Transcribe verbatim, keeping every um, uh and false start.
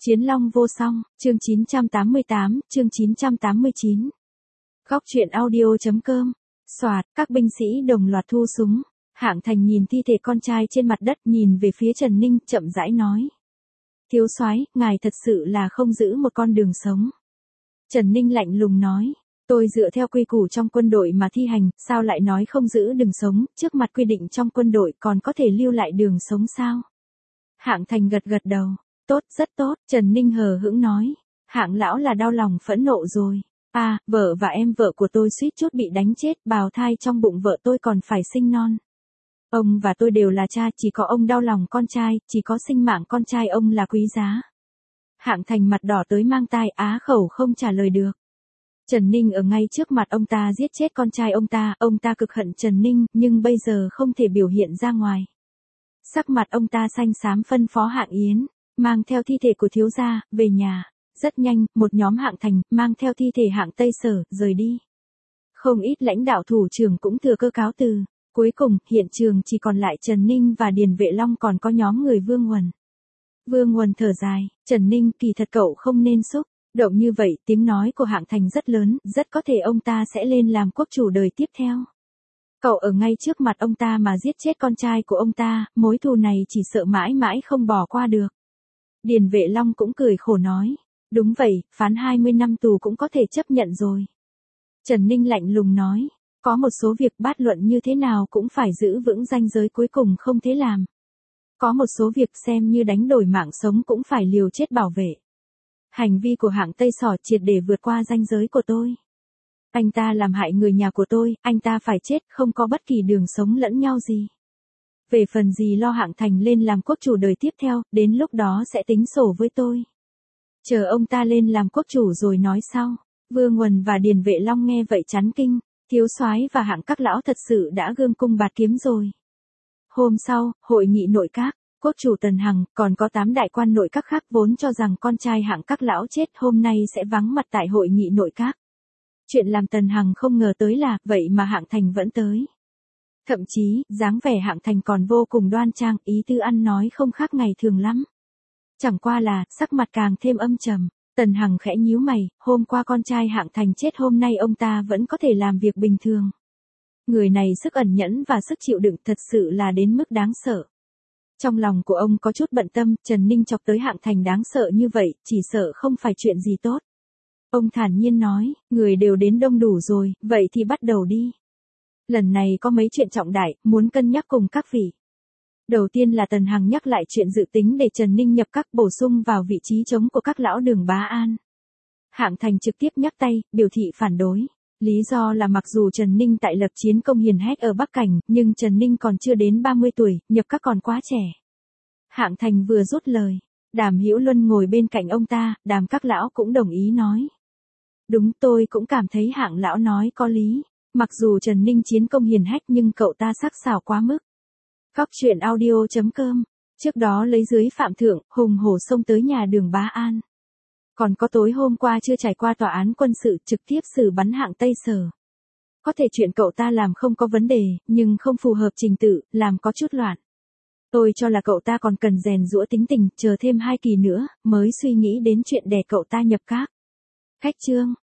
Chiến long vô song, chương chín trăm tám mươi tám, chương chín trăm tám mươi chín. Góc truyện audio.com. Soạt, các binh sĩ đồng loạt thu súng. Hạng Thành nhìn thi thể con trai trên mặt đất, nhìn về phía Trần Ninh, chậm rãi nói. Thiếu soái, ngài thật sự là không giữ một con đường sống. Trần Ninh lạnh lùng nói. Tôi dựa theo quy củ trong quân đội mà thi hành, sao lại nói không giữ đường sống, trước mặt quy định trong quân đội còn có thể lưu lại đường sống sao? Hạng Thành gật gật đầu. Tốt, rất tốt, Trần Ninh hờ hững nói. Hạng lão là đau lòng phẫn nộ rồi. À, vợ và em vợ của tôi suýt chút bị đánh chết, bào thai trong bụng vợ tôi còn phải sinh non. Ông và tôi đều là cha, chỉ có ông đau lòng con trai, chỉ có sinh mạng con trai ông là quý giá. Hạng Thành mặt đỏ tới mang tai, á khẩu không trả lời được. Trần Ninh ở ngay trước mặt ông ta giết chết con trai ông ta, ông ta cực hận Trần Ninh, nhưng bây giờ không thể biểu hiện ra ngoài. Sắc mặt ông ta xanh xám phân phó Hạng Yến, mang theo thi thể của thiếu gia, về nhà. Rất nhanh, một nhóm Hạng Thành, mang theo thi thể Hạng Tây Sở, rời đi. Không ít lãnh đạo thủ trưởng cũng thừa cơ cáo từ. Cuối cùng, hiện trường chỉ còn lại Trần Ninh và Điền Vệ Long, còn có nhóm người Vương Huần. Vương Huần thở dài, Trần Ninh, kỳ thật cậu không nên xúc động như vậy, tiếng nói của Hạng Thành rất lớn, rất có thể ông ta sẽ lên làm quốc chủ đời tiếp theo. Cậu ở ngay trước mặt ông ta mà giết chết con trai của ông ta, mối thù này chỉ sợ mãi mãi không bỏ qua được. Điền Vệ Long cũng cười khổ nói, đúng vậy, phán hai mươi năm tù cũng có thể chấp nhận rồi. Trần Ninh lạnh lùng nói, có một số việc bát luận như thế nào cũng phải giữ vững ranh giới, cuối cùng không thế làm. Có một số việc xem như đánh đổi mạng sống cũng phải liều chết bảo vệ. Hành vi của Hạng Tây Sở triệt để vượt qua ranh giới của tôi. Anh ta làm hại người nhà của tôi, anh ta phải chết, không có bất kỳ đường sống lẫn nhau gì. Về phần gì lo Hạng Thành lên làm quốc chủ đời tiếp theo, đến lúc đó sẽ tính sổ với tôi. Chờ ông ta lên làm quốc chủ rồi nói sau. Vương Huần và Điền Vệ Long nghe vậy chấn kinh, thiếu soái và Hạng các lão thật sự đã gương cung bạt kiếm rồi. Hôm sau, hội nghị nội các, quốc chủ Tần Hằng, còn có tám đại quan nội các khác vốn cho rằng con trai Hạng các lão chết hôm nay sẽ vắng mặt tại hội nghị nội các. Chuyện làm Tần Hằng không ngờ tới là, vậy mà Hạng Thành vẫn tới. Thậm chí, dáng vẻ Hạng Thành còn vô cùng đoan trang, ý tư ăn nói không khác ngày thường lắm. Chẳng qua là, sắc mặt càng thêm âm trầm. Tần Hằng khẽ nhíu mày, hôm qua con trai Hạng Thành chết, hôm nay ông ta vẫn có thể làm việc bình thường. Người này sức ẩn nhẫn và sức chịu đựng thật sự là đến mức đáng sợ. Trong lòng của ông có chút bận tâm, Trần Ninh chọc tới Hạng Thành đáng sợ như vậy, chỉ sợ không phải chuyện gì tốt. Ông thản nhiên nói, người đều đến đông đủ rồi, vậy thì bắt đầu đi. Lần này có mấy chuyện trọng đại, muốn cân nhắc cùng các vị. Đầu tiên là Tần Hằng nhắc lại chuyện dự tính để Trần Ninh nhập các, bổ sung vào vị trí trống của các lão Đường Bá An. Hạng Thành trực tiếp nhắc tay, biểu thị phản đối. Lý do là mặc dù Trần Ninh tại lập chiến công hiển hách ở Bắc Cảnh, nhưng Trần Ninh còn chưa đến ba mươi tuổi, nhập các còn quá trẻ. Hạng Thành vừa rút lời, Đàm Hữu Luân ngồi bên cạnh ông ta, Đàm các lão cũng đồng ý nói. Đúng, tôi cũng cảm thấy Hạng lão nói có lý. Mặc dù Trần Ninh chiến công hiển hách nhưng cậu ta sắc sảo quá mức. Góc truyện audio.com. Trước đó lấy dưới Phạm Thượng, hùng hổ xông tới nhà Đường Bá An. Còn có tối hôm qua chưa trải qua tòa án quân sự, trực tiếp xử bắn Hạng Tây Sở. Có thể chuyện cậu ta làm không có vấn đề, nhưng không phù hợp trình tự, làm có chút loạn. Tôi cho là cậu ta còn cần rèn giũa tính tình, chờ thêm hai kỳ nữa, mới suy nghĩ đến chuyện đè cậu ta nhập các. Khách trương,